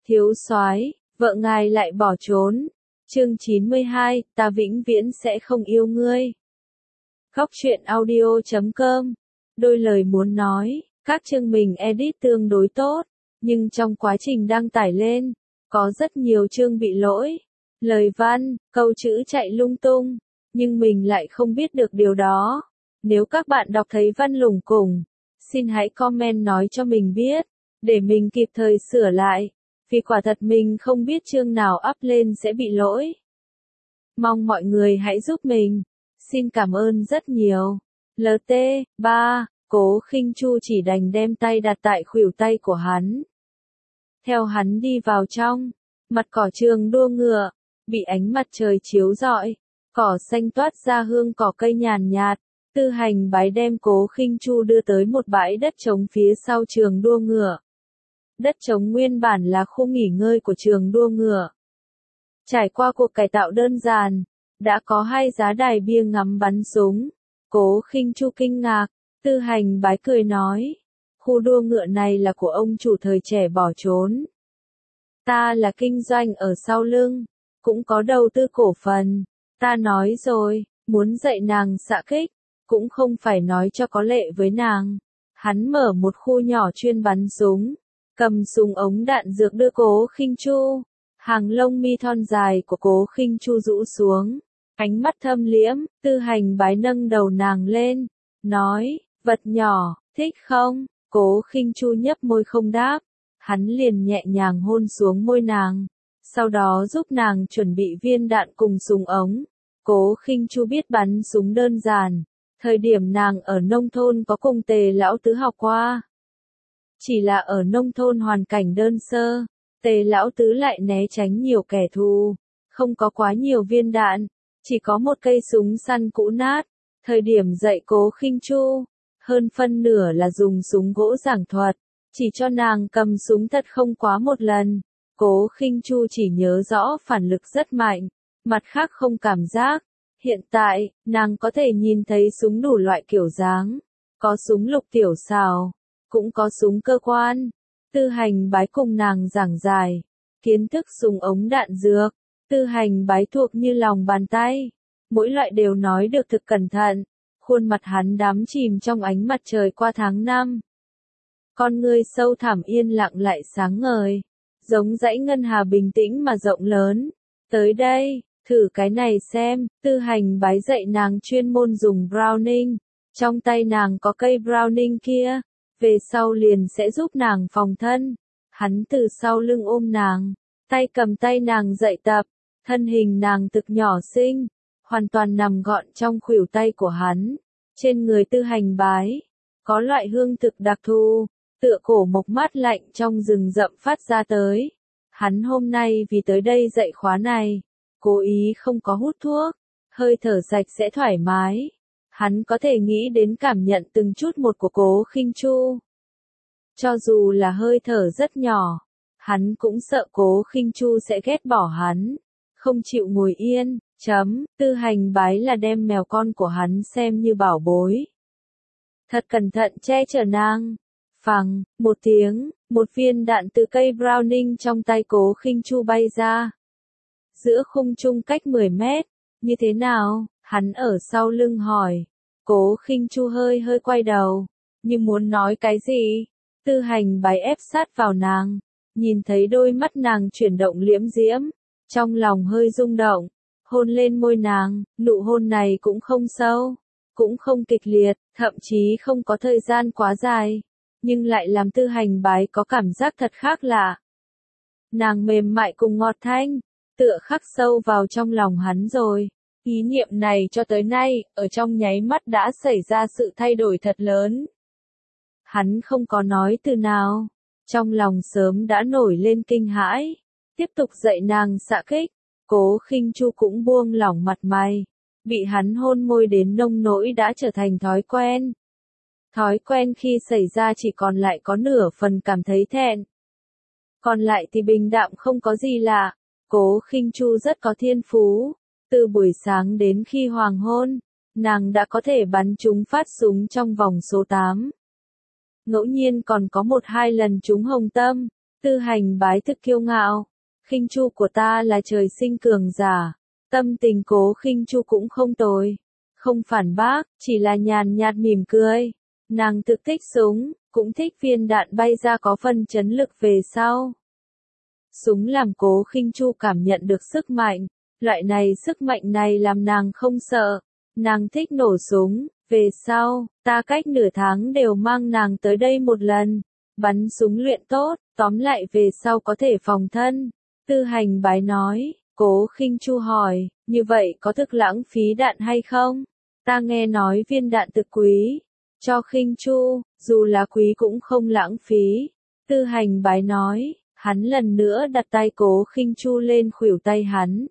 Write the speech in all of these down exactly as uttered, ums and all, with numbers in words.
Thiếu soái, vợ ngài lại bỏ trốn. Chương chín mươi hai, ta vĩnh viễn sẽ không yêu ngươi. Góc truyện audio chấm com. Đôi lời muốn nói, các chương mình edit tương đối tốt, nhưng trong quá trình đăng tải lên, có rất nhiều chương bị lỗi. Lời văn, câu chữ chạy lung tung, nhưng mình lại không biết được điều đó. Nếu các bạn đọc thấy văn lủng củng, xin hãy comment nói cho mình biết, để mình kịp thời sửa lại, vì quả thật mình không biết chương nào up lên sẽ bị lỗi. Mong mọi người hãy giúp mình. Xin cảm ơn rất nhiều. lờ tê, ba, Cố Khinh Chu chỉ đành đem tay đặt tại khuỷu tay của hắn. Theo hắn đi vào trong, mặt cỏ trường đua ngựa, bị ánh mặt trời chiếu rọi, cỏ xanh toát ra hương cỏ cây nhàn nhạt. Tư Hành Bái đem Cố Khinh Chu đưa tới một bãi đất trống phía sau trường đua ngựa. Đất trống nguyên bản là khu nghỉ ngơi của trường đua ngựa. Trải qua cuộc cải tạo đơn giản, đã có hai giá đài bia ngắm bắn súng. Cố Khinh Chu kinh ngạc, Tư Hành Bái cười nói, khu đua ngựa này là của ông chủ thời trẻ bỏ trốn. Ta là kinh doanh ở sau lưng, cũng có đầu tư cổ phần. Ta nói rồi, muốn dạy nàng xạ kích, cũng không phải nói cho có lệ với nàng. Hắn mở một khu nhỏ chuyên bắn súng, cầm súng ống đạn dược đưa Cố Khinh Chu. Hàng lông mi thon dài của Cố Khinh Chu rũ xuống, ánh mắt thâm liễm. Tư Hành Bái nâng đầu nàng lên, nói, vật nhỏ, thích không? Cố Khinh Chu nhấp môi không đáp, hắn liền nhẹ nhàng hôn xuống môi nàng, sau đó giúp nàng chuẩn bị viên đạn cùng súng ống. Cố Khinh Chu biết bắn súng đơn giản, thời điểm nàng ở nông thôn có cùng Tề lão tứ học qua. Chỉ là ở nông thôn hoàn cảnh đơn sơ, Tề lão tứ lại né tránh nhiều kẻ thù, không có quá nhiều viên đạn, chỉ có một cây súng săn cũ nát. Thời điểm dạy Cố Khinh Chu, hơn phân nửa là dùng súng gỗ giảng thuật, chỉ cho nàng cầm súng thật không quá một lần. Cố Khinh Chu chỉ nhớ rõ phản lực rất mạnh, mặt khác không cảm giác. Hiện tại, nàng có thể nhìn thấy súng đủ loại kiểu dáng, có súng lục tiểu xào, cũng có súng cơ quan. Tư Hành Bái cùng nàng giảng giải, kiến thức súng ống đạn dược, Tư Hành Bái thuộc như lòng bàn tay, mỗi loại đều nói được thực cẩn thận, khuôn mặt hắn đắm chìm trong ánh mặt trời qua tháng năm. Con ngươi sâu thẳm yên lặng lại sáng ngời, giống dãy ngân hà bình tĩnh mà rộng lớn. Tới đây, thử cái này xem. Tư Hành Bái dạy nàng chuyên môn dùng Browning, trong tay nàng có cây Browning kia, về sau liền sẽ giúp nàng phòng thân. Hắn từ sau lưng ôm nàng, tay cầm tay nàng dạy tập, thân hình nàng thực nhỏ xinh, hoàn toàn nằm gọn trong khuỷu tay của hắn. Trên người Tư Hành Bái, có loại hương thực đặc thù, tựa cổ mộc mát lạnh trong rừng rậm phát ra tới. Hắn hôm nay vì tới đây dạy khóa này, cố ý không có hút thuốc, hơi thở sạch sẽ thoải mái. Hắn có thể nghĩ đến cảm nhận từng chút một của Cố Khinh Chu. Cho dù là hơi thở rất nhỏ, hắn cũng sợ Cố Khinh Chu sẽ ghét bỏ hắn, không chịu ngồi yên. Chấm, Tư Hành Bái là đem mèo con của hắn xem như bảo bối. Thật cẩn thận che chở nàng. Phằng, một tiếng, một viên đạn từ cây Browning trong tay Cố Khinh Chu bay ra. Giữa khung trung cách mười mét, như thế nào? Hắn ở sau lưng hỏi. Cố Khinh Chu hơi hơi quay đầu, như muốn nói cái gì. Tư Hành Bái ép sát vào nàng, nhìn thấy đôi mắt nàng chuyển động liễm diễm, trong lòng hơi rung động, hôn lên môi nàng. Nụ hôn này cũng không sâu, cũng không kịch liệt, thậm chí không có thời gian quá dài, nhưng lại làm Tư Hành Bái có cảm giác thật khác lạ. Nàng mềm mại cùng ngọt thanh, tựa khắc sâu vào trong lòng hắn rồi. Ý niệm này cho tới nay, ở trong nháy mắt đã xảy ra sự thay đổi thật lớn. Hắn không có nói từ nào, trong lòng sớm đã nổi lên kinh hãi, tiếp tục dạy nàng xạ kích. Cố Khinh Chu cũng buông lỏng mặt mày, bị hắn hôn môi đến nông nỗi đã trở thành thói quen. Thói quen khi xảy ra chỉ còn lại có nửa phần cảm thấy thẹn, còn lại thì bình đạm không có gì lạ. Cố Khinh Chu rất có thiên phú, từ buổi sáng đến khi hoàng hôn, nàng đã có thể bắn trúng phát súng trong vòng số tám. Ngẫu nhiên còn có một hai lần trúng hồng tâm. Tư Hành bái thực kiêu ngạo. Khinh Chu của ta là trời sinh cường giả. Tâm tình Cố Khinh Chu cũng không tồi. Không phản bác, chỉ là nhàn nhạt mỉm cười. Nàng thực thích súng, cũng thích viên đạn bay ra có phần chấn lực về sau. Súng làm Cố Khinh Chu cảm nhận được sức mạnh. Loại này sức mạnh này làm nàng không sợ. Nàng thích nổ súng. Về sau, ta cách nửa tháng đều mang nàng tới đây một lần. Bắn súng luyện tốt, tóm lại về sau có thể phòng thân. Tư Hành bái nói. Cố Khinh Chu hỏi, như vậy có thực lãng phí đạn hay không? Ta nghe nói viên đạn thực quý. Cho Khinh Chu, dù là quý cũng không lãng phí. Tư Hành bái nói, hắn lần nữa đặt tay Cố Khinh Chu lên khuỷu tay hắn.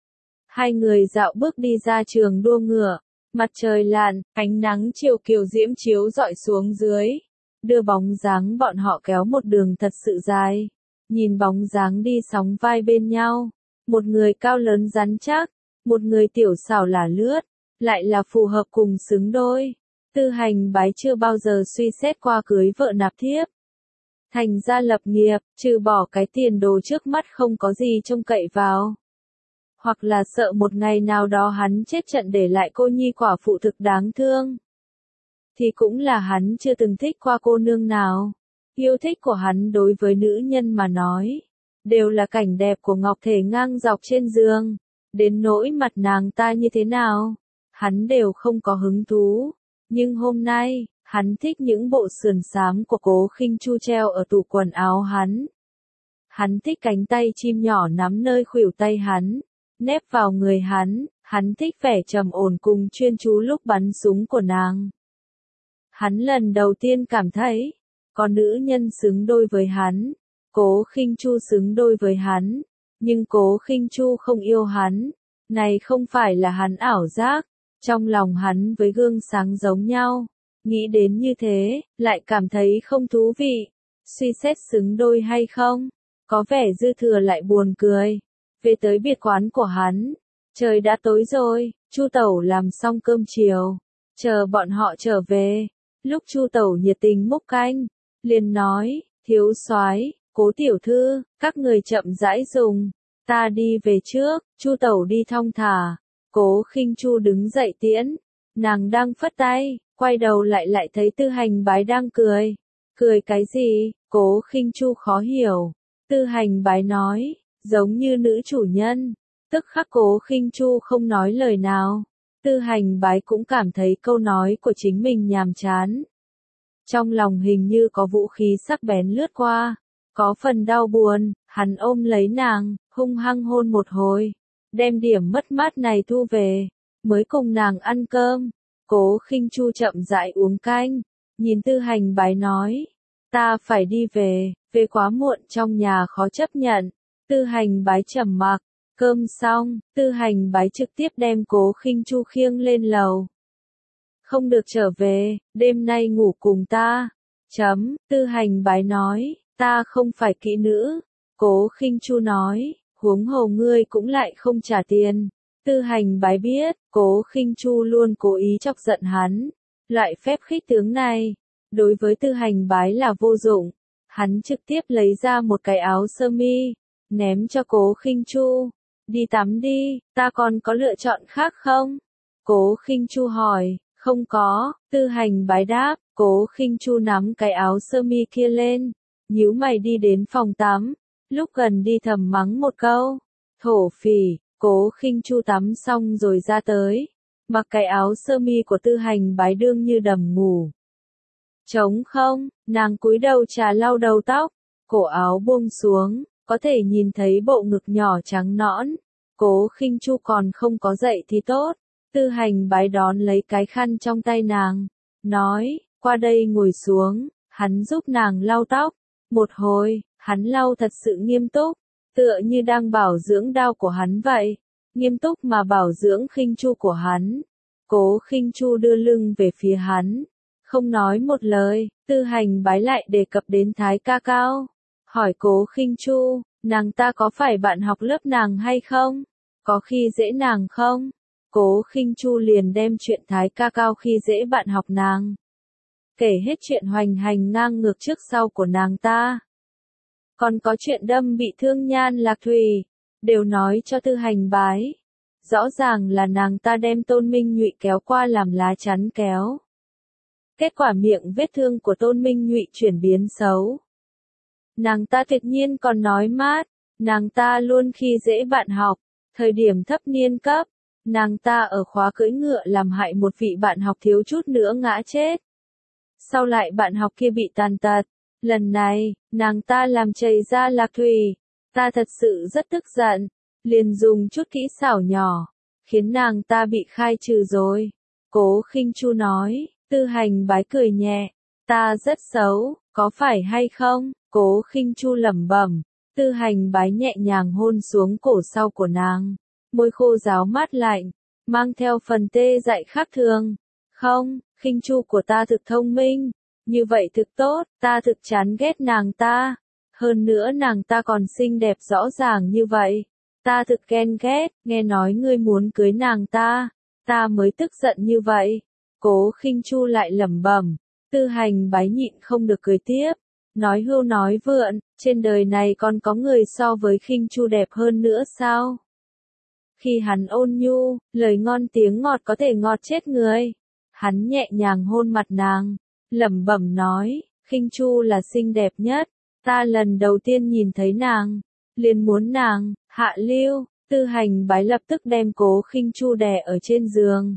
Hai người dạo bước đi ra trường đua ngựa. Mặt trời lặn, ánh nắng chiều kiều diễm chiếu rọi xuống dưới. Đưa bóng dáng bọn họ kéo một đường thật sự dài. Nhìn bóng dáng đi sóng vai bên nhau. Một người cao lớn rắn chắc, một người tiểu xảo là lướt, lại là phù hợp cùng xứng đôi. Tư Hành bái chưa bao giờ suy xét qua cưới vợ nạp thiếp. Thành ra lập nghiệp, trừ bỏ cái tiền đồ trước mắt không có gì trông cậy vào. Hoặc là sợ một ngày nào đó hắn chết trận để lại cô nhi quả phụ thực đáng thương. Thì cũng là hắn chưa từng thích qua cô nương nào. Yêu thích của hắn đối với nữ nhân mà nói. Đều là cảnh đẹp của ngọc thể ngang dọc trên giường. Đến nỗi mặt nàng ta như thế nào. Hắn đều không có hứng thú. Nhưng hôm nay, hắn thích những bộ sườn xám của Cố Khinh Chu treo ở tủ quần áo hắn. Hắn thích cánh tay chim nhỏ nắm nơi khuỷu tay hắn. Nép vào người hắn, hắn thích vẻ trầm ổn cùng chuyên chú lúc bắn súng của nàng. Hắn lần đầu tiên cảm thấy, có nữ nhân xứng đôi với hắn, Cố Khinh Chu xứng đôi với hắn, nhưng Cố Khinh Chu không yêu hắn, này không phải là hắn ảo giác, trong lòng hắn với gương sáng giống nhau, nghĩ đến như thế, lại cảm thấy không thú vị, suy xét xứng đôi hay không, có vẻ dư thừa lại buồn cười. Về tới biệt quán của hắn, trời đã tối rồi, Chu Tẩu làm xong cơm chiều, chờ bọn họ trở về, lúc Chu Tẩu nhiệt tình múc canh, liền nói, thiếu soái, Cố tiểu thư, các người chậm rãi dùng, ta đi về trước. Chu Tẩu đi thong thả, Cố Khinh Chu đứng dậy tiễn, nàng đang phất tay, quay đầu lại lại thấy Tư Hành bái đang cười, cười cái gì? Cố Khinh Chu khó hiểu. Tư Hành bái nói, giống như nữ chủ nhân. Tức khắc Cố Khinh Chu không nói lời nào. Tư Hành bái cũng cảm thấy câu nói của chính mình nhàm chán. Trong lòng hình như có vũ khí sắc bén lướt qua. Có phần đau buồn, hắn ôm lấy nàng, hung hăng hôn một hồi. Đem điểm mất mát này thu về. Mới cùng nàng ăn cơm. Cố Khinh Chu chậm rãi uống canh. Nhìn Tư Hành bái nói. Ta phải đi về, về quá muộn trong nhà khó chấp nhận. Tư Hành bái trầm mặc, cơm xong, Tư Hành bái trực tiếp đem Cố Khinh Chu khiêng lên lầu. Không được trở về, đêm nay ngủ cùng ta. Chấm, Tư Hành bái nói, ta không phải kỹ nữ. Cố Khinh Chu nói, huống hồ ngươi cũng lại không trả tiền. Tư Hành bái biết, Cố Khinh Chu luôn cố ý chọc giận hắn. Loại phép khích tướng này, đối với Tư Hành bái là vô dụng. Hắn trực tiếp lấy ra một cái áo sơ mi, ném cho Cố Khinh Chu. Đi tắm đi, ta còn có lựa chọn khác không? Cố Khinh Chu hỏi, không có. Tư Hành bái đáp. Cố Khinh Chu nắm cái áo sơ mi kia lên, nhíu mày đi đến phòng tắm. Lúc gần đi thầm mắng một câu, thổ phỉ. Cố Khinh Chu tắm xong rồi ra tới, mặc cái áo sơ mi của Tư Hành bái đương như đầm ngủ. Trống không, nàng cúi đầu trà lau đầu tóc, cổ áo buông xuống, có thể nhìn thấy bộ ngực nhỏ trắng nõn. Cố Khinh Chu còn không có dậy thì tốt. Tư Hành bái đón lấy cái khăn trong tay nàng, nói, qua đây ngồi xuống. Hắn giúp nàng lau tóc. Một hồi, hắn lau thật sự nghiêm túc, tựa như đang bảo dưỡng đao của hắn vậy. Nghiêm túc mà bảo dưỡng Khinh Chu của hắn. Cố Khinh Chu đưa lưng về phía hắn, không nói một lời. Tư Hành bái lại đề cập đến Thái Ca Cao, hỏi Cố Khinh Chu, nàng ta có phải bạn học lớp nàng hay không? Có khi dễ nàng không? Cố Khinh Chu liền đem chuyện Thái Ca Cao khi dễ bạn học nàng, kể hết chuyện hoành hành ngang ngược trước sau của nàng ta. còn có chuyện đâm bị thương Nhan Lạc Thùy, đều nói cho Tư Hành Bái. Rõ ràng là nàng ta đem Tôn Minh Nhụy kéo qua làm lá chắn kéo. Kết quả miệng vết thương của Tôn Minh Nhụy chuyển biến xấu. Nàng ta tuyệt nhiên còn nói mát, nàng ta luôn khi dễ bạn học, thời điểm thấp niên cấp, nàng ta ở khóa cưỡi ngựa làm hại một vị bạn học thiếu chút nữa ngã chết. Sau lại bạn học kia bị tàn tật, lần này, nàng ta làm chảy ra Lạc Thùy, ta thật sự rất tức giận, liền dùng chút kỹ xảo nhỏ, khiến nàng ta bị khai trừ rồi. Cố Khinh Chu nói. Tư Hành Bái cười nhẹ, ta rất xấu, có phải hay không? Cố Khinh Chu lẩm bẩm. Tư Hành Bái nhẹ nhàng hôn xuống cổ sau của nàng, môi khô ráo mát lạnh, mang theo phần tê dại khác thường. Không, Khinh Chu của ta thực thông minh, như vậy thực tốt, ta thực chán ghét nàng ta. Hơn nữa nàng ta còn xinh đẹp rõ ràng như vậy, ta thực ghen ghét, nghe nói ngươi muốn cưới nàng ta, ta mới tức giận như vậy. Cố Khinh Chu lại lẩm bẩm. Tư Hành Bái nhịn không được cười tiếp, nói hưu nói vượn, trên đời này còn có người so với Khinh Chu đẹp hơn nữa sao? Khi hắn ôn nhu, lời ngon tiếng ngọt có thể ngọt chết người. Hắn nhẹ nhàng hôn mặt nàng, lẩm bẩm nói, Khinh Chu là xinh đẹp nhất, ta lần đầu tiên nhìn thấy nàng, liền muốn nàng. Hạ lưu. Tư Hành Bái lập tức đem Cố Khinh Chu đè ở trên giường.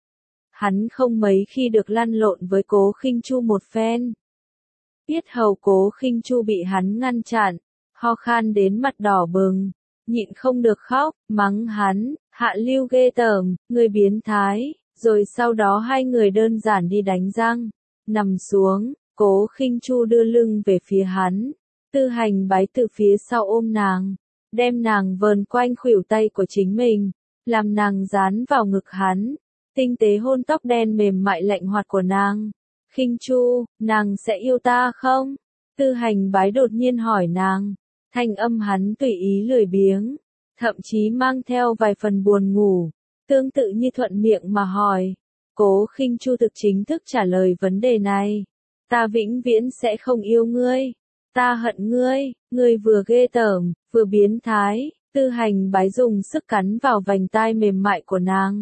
Hắn không mấy khi được lăn lộn với Cố Khinh Chu một phen. Yết hầu Cố Khinh Chu bị hắn ngăn chặn, ho khan đến mặt đỏ bừng, nhịn không được khóc, mắng hắn, hạ lưu ghê tởm, người biến thái, rồi sau đó hai người đơn giản đi đánh răng, nằm xuống, Cố Khinh Chu đưa lưng về phía hắn, Tư Hành Bái từ phía sau ôm nàng, đem nàng vờn quanh khuỷu tay của chính mình, làm nàng dán vào ngực hắn. Tinh tế hôn tóc đen mềm mại lạnh hoạt của nàng. Khinh Chu, nàng sẽ yêu ta không? Tư Hành Bái đột nhiên hỏi nàng. Thanh âm hắn tùy ý lười biếng, thậm chí mang theo vài phần buồn ngủ, tương tự như thuận miệng mà hỏi. Cố Khinh Chu thực chính thức trả lời vấn đề này. Ta vĩnh viễn sẽ không yêu ngươi. Ta hận ngươi, ngươi vừa ghê tởm, vừa biến thái. Tư Hành Bái dùng sức cắn vào vành tai mềm mại của nàng.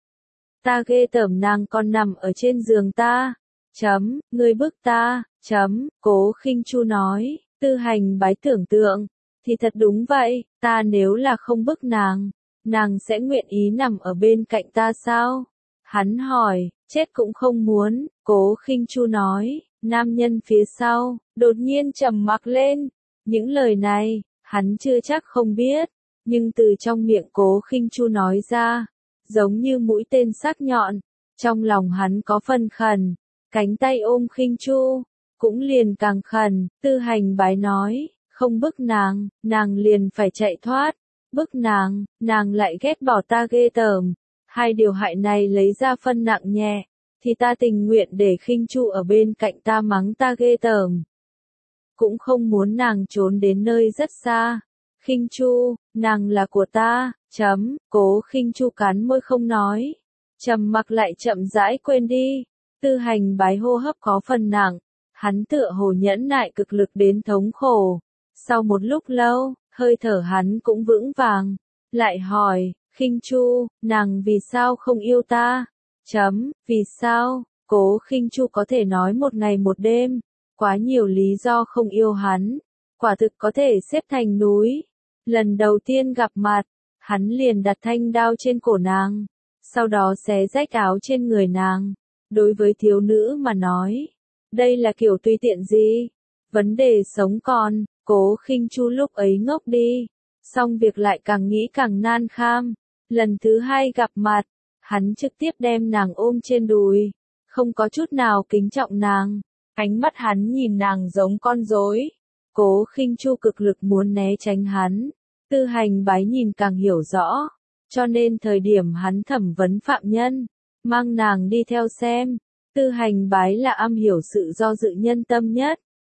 Ta ghê tởm nàng còn nằm ở trên giường ta. Chấm, ngươi bức ta. Chấm, Cố Khinh Chu nói. Tư Hành Bái tưởng tượng, thì thật đúng vậy, ta nếu là không bức nàng, nàng sẽ nguyện ý nằm ở bên cạnh ta sao? Hắn hỏi, chết cũng không muốn. Cố Khinh Chu nói. Nam nhân phía sau đột nhiên trầm mặc lên. Những lời này, hắn chưa chắc không biết, nhưng từ trong miệng Cố Khinh Chu nói ra, giống như mũi tên sắc nhọn, trong lòng hắn có phân khẩn, cánh tay ôm Khinh Chu, cũng liền càng khẩn. Tư Hành Bái nói, không bức nàng, nàng liền phải chạy thoát, bức nàng, nàng lại ghét bỏ ta ghê tởm, hai điều hại này lấy ra phân nặng nhẹ, thì ta tình nguyện để Khinh Chu ở bên cạnh ta mắng ta ghê tởm, cũng không muốn nàng trốn đến nơi rất xa. Khinh Chu, nàng là của ta. Chấm, Cố Khinh Chu cắn môi không nói, trầm mặc lại chậm rãi quên đi. Tư Hành Bái hô hấp có phần nặng, hắn tựa hồ nhẫn nại cực lực đến thống khổ. Sau một lúc lâu, hơi thở hắn cũng vững vàng, lại hỏi, Khinh Chu, nàng vì sao không yêu ta? Chấm, vì sao? Cố Khinh Chu có thể nói một ngày một đêm, quá nhiều lý do không yêu hắn, quả thực có thể xếp thành núi. Lần đầu tiên gặp mặt, hắn liền đặt thanh đao trên cổ nàng, sau đó xé rách áo trên người nàng. Đối với thiếu nữ mà nói, đây là kiểu tùy tiện gì? Vấn đề sống còn. Cố Khinh Chu lúc ấy ngốc đi, xong việc lại càng nghĩ càng nan kham. Lần thứ hai gặp mặt, hắn trực tiếp đem nàng ôm trên đùi, không có chút nào kính trọng nàng. Ánh mắt hắn nhìn nàng giống con rối. Cố Khinh Chu cực lực muốn né tránh hắn. Tư Hành Bái nhìn càng hiểu rõ, cho nên thời điểm hắn thẩm vấn phạm nhân, mang nàng đi theo xem. Tư Hành Bái là am hiểu sự do dự nhân tâm nhất.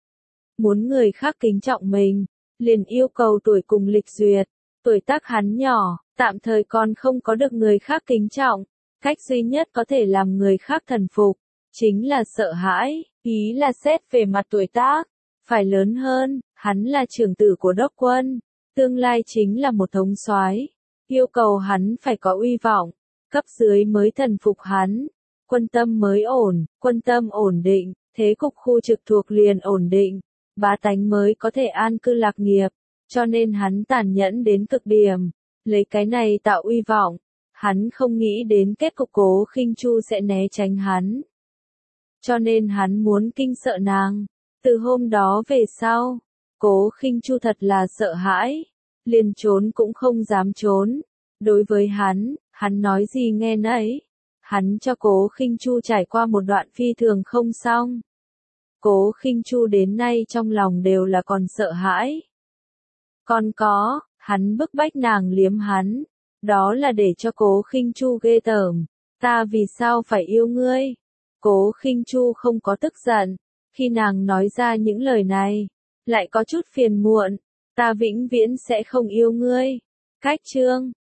Muốn người khác kính trọng mình, liền yêu cầu tuổi cùng lịch duyệt. Tuổi tác hắn nhỏ, tạm thời còn không có được người khác kính trọng. Cách duy nhất có thể làm người khác thần phục, chính là sợ hãi, ý là xét về mặt tuổi tác. phải lớn hơn, hắn là trưởng tử của đốc quân, tương lai chính là một thống soái, yêu cầu hắn phải có uy vọng, cấp dưới mới thần phục hắn, quân tâm mới ổn, quân tâm ổn định, thế cục khu trực thuộc liền ổn định, bá tánh mới có thể an cư lạc nghiệp, cho nên hắn tàn nhẫn đến cực điểm, lấy cái này tạo uy vọng, hắn không nghĩ đến kết cục Cố Khinh Chu sẽ né tránh hắn. Cho nên hắn muốn kinh sợ nàng. Từ hôm đó về sau, Cố Khinh Chu thật là sợ hãi, liền trốn cũng không dám trốn. Đối với hắn, hắn nói gì nghe nấy. Hắn cho Cố Khinh Chu trải qua một đoạn phi thường không xong. Cố Khinh Chu đến nay trong lòng đều là còn sợ hãi. Còn có, hắn bức bách nàng liếm hắn, đó là để cho Cố Khinh Chu ghê tởm. Ta vì sao phải yêu ngươi? Cố Khinh Chu không có tức giận, khi nàng nói ra những lời này, lại có chút phiền muộn. Ta vĩnh viễn sẽ không yêu ngươi. Cách chương